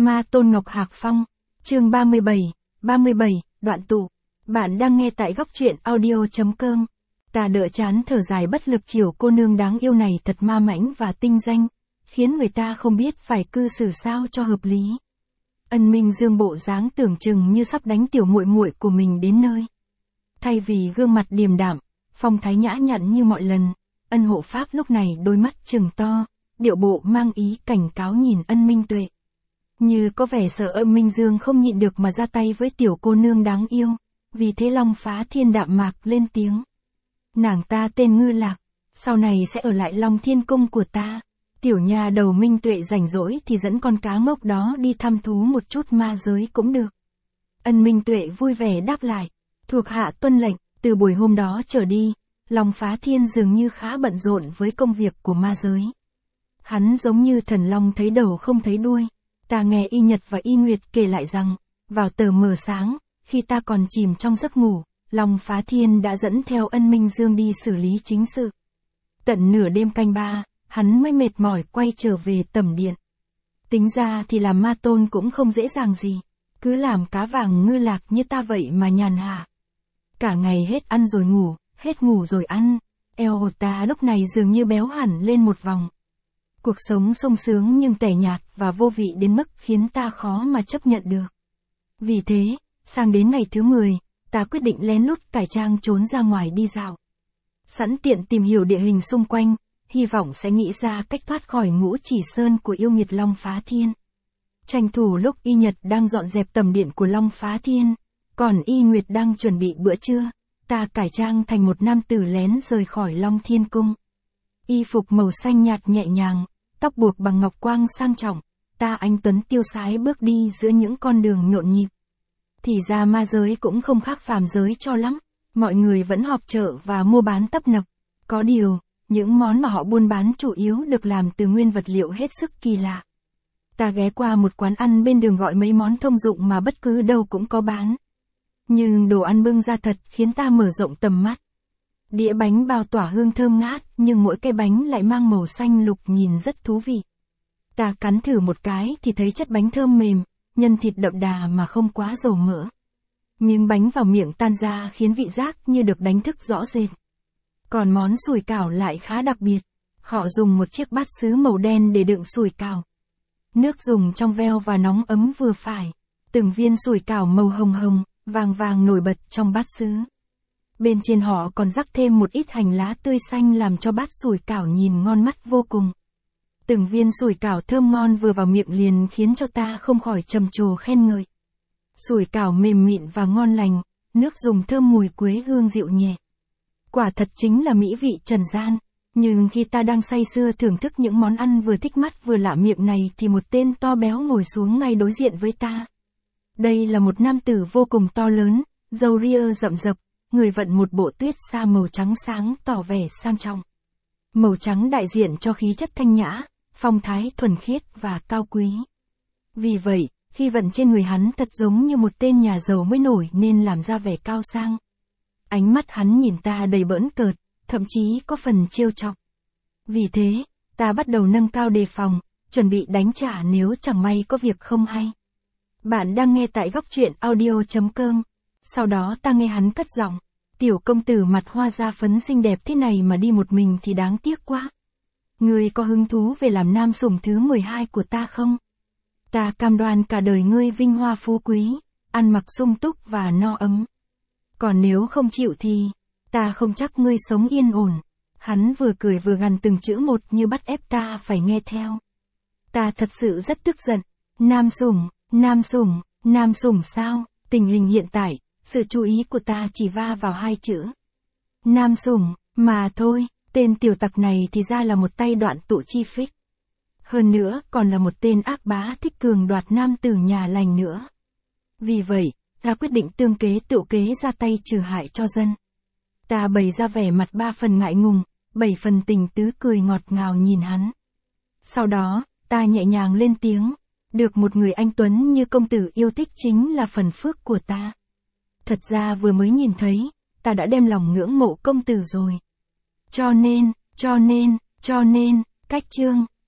Ma Tôn Ngọc Hạc Phong, chương 37, đoạn tụ. Bạn đang nghe tại góc truyện audio.com. Ta đỡ chán thở dài bất lực chiều cô nương đáng yêu này thật ma mãnh và tinh danh, khiến người ta không biết phải cư xử sao cho hợp lý. Ân Minh Dương bộ dáng tưởng chừng như sắp đánh tiểu muội muội của mình đến nơi. Thay vì gương mặt điềm đạm, phong thái nhã nhặn như mọi lần, Ân Hộ Pháp lúc này đôi mắt trừng to, điệu bộ mang ý cảnh cáo nhìn Ân Minh Tuệ. Như có vẻ sợ Ân Minh Dương không nhịn được mà ra tay với tiểu cô nương đáng yêu, vì thế Long Phá Thiên đạm mạc lên tiếng. Nàng ta tên Ngư Lạc, sau này sẽ ở lại Long Thiên Cung của ta. Tiểu nha đầu Minh Tuệ rảnh rỗi thì dẫn con cá ngốc đó đi thăm thú một chút ma giới cũng được. Ân Minh Tuệ vui vẻ đáp lại, thuộc hạ tuân lệnh. Từ buổi hôm đó trở đi, Long Phá Thiên dường như khá bận rộn với công việc của ma giới. Hắn giống như thần long thấy đầu không thấy đuôi. Ta nghe Y Nhật và Y Nguyệt kể lại rằng, vào tờ mờ sáng, khi ta còn chìm trong giấc ngủ, Long Phá Thiên đã dẫn theo Ân Minh Dương đi xử lý chính sự. Tận nửa đêm canh ba, hắn mới mệt mỏi quay trở về tẩm điện. Tính ra thì làm ma tôn cũng không dễ dàng gì, cứ làm cá vàng ngư lạc như ta vậy mà nhàn hạ. Cả ngày hết ăn rồi ngủ, hết ngủ rồi ăn, eo ta lúc này dường như béo hẳn lên một vòng. Cuộc sống sung sướng nhưng tẻ nhạt và vô vị đến mức khiến ta khó mà chấp nhận được. Vì thế, sang đến ngày thứ 10, ta quyết định lén lút cải trang trốn ra ngoài đi dạo. Sẵn tiện tìm hiểu địa hình xung quanh, hy vọng sẽ nghĩ ra cách thoát khỏi ngũ chỉ sơn của yêu nghiệt Long Phá Thiên. Tranh thủ lúc Y Nhật đang dọn dẹp tầm điện của Long Phá Thiên, còn Y Nguyệt đang chuẩn bị bữa trưa, ta cải trang thành một nam tử lén rời khỏi Long Thiên Cung. Y phục màu xanh nhạt nhẹ nhàng, tóc buộc bằng ngọc quang sang trọng, ta anh tuấn tiêu sái bước đi giữa những con đường nhộn nhịp. Thì ra ma giới cũng không khác phàm giới cho lắm, mọi người vẫn họp chợ và mua bán tấp nập. Có điều, những món mà họ buôn bán chủ yếu được làm từ nguyên vật liệu hết sức kỳ lạ. Ta ghé qua một quán ăn bên đường gọi mấy món thông dụng mà bất cứ đâu cũng có bán. Nhưng đồ ăn bưng ra thật khiến ta mở rộng tầm mắt. Đĩa bánh bao tỏa hương thơm ngát, nhưng mỗi cái bánh lại mang màu xanh lục nhìn rất thú vị. Ta cắn thử một cái thì thấy chất bánh thơm mềm, nhân thịt đậm đà mà không quá dầu mỡ. Miếng bánh vào miệng tan ra khiến vị giác như được đánh thức rõ rệt. Còn món sủi cảo lại khá đặc biệt. Họ dùng một chiếc bát sứ màu đen để đựng sủi cảo. Nước dùng trong veo và nóng ấm vừa phải. Từng viên sủi cảo màu hồng hồng, vàng vàng nổi bật trong bát sứ. Bên trên họ còn rắc thêm một ít hành lá tươi xanh làm cho bát sủi cảo nhìn ngon mắt vô cùng. Từng viên sủi cảo thơm ngon vừa vào miệng liền khiến cho ta không khỏi trầm trồ khen ngợi. Sủi cảo mềm mịn và ngon lành, nước dùng thơm mùi quế hương dịu nhẹ. Quả thật chính là mỹ vị trần gian. Nhưng khi ta đang say sưa thưởng thức những món ăn vừa thích mắt vừa lạ miệng này thì một tên to béo ngồi xuống ngay đối diện với ta. Đây là một nam tử vô cùng to lớn, râu ria rậm rập, người vận một bộ tuyết sa màu trắng sáng tỏ vẻ sang trọng. Màu trắng đại diện cho khí chất thanh nhã, phong thái thuần khiết và cao quý. Vì vậy, khi vận trên người hắn thật giống như một tên nhà giàu mới nổi nên làm ra vẻ cao sang. Ánh mắt hắn nhìn ta đầy bỡn cợt, thậm chí có phần trêu chọc. Vì thế, ta bắt đầu nâng cao đề phòng, chuẩn bị đánh trả nếu chẳng may có việc không hay. Bạn đang nghe tại góc truyện audio.com. Sau đó ta nghe hắn cất giọng. Tiểu công tử mặt hoa da phấn xinh đẹp thế này mà đi một mình thì đáng tiếc quá. Ngươi có hứng thú về làm nam sủng thứ 12 của ta không? Ta cam đoan cả đời ngươi vinh hoa phú quý, ăn mặc sung túc và no ấm. Còn nếu không chịu thì, ta không chắc ngươi sống yên ổn. Hắn vừa cười vừa gằn từng chữ một như bắt ép ta phải nghe theo. Ta thật sự rất tức giận. Nam sủng, nam sủng, nam sủng sao? Tình hình hiện tại, sự chú ý của ta chỉ va vào hai chữ. Nam sủng, mà thôi, tên tiểu tặc này thì ra là một tay đoạn tụ chi phích. Hơn nữa còn là một tên ác bá thích cường đoạt nam tử nhà lành nữa. Vì vậy, ta quyết định tương kế tựu kế ra tay trừ hại cho dân. Ta bày ra vẻ mặt 3 phần ngại ngùng, 7 phần tình tứ cười ngọt ngào nhìn hắn. Sau đó, ta nhẹ nhàng lên tiếng. Được một người anh tuấn như công tử yêu thích chính là phần phước của ta. Thật ra vừa mới nhìn thấy, ta đã đem lòng ngưỡng mộ công tử rồi. Cho nên, cách chương.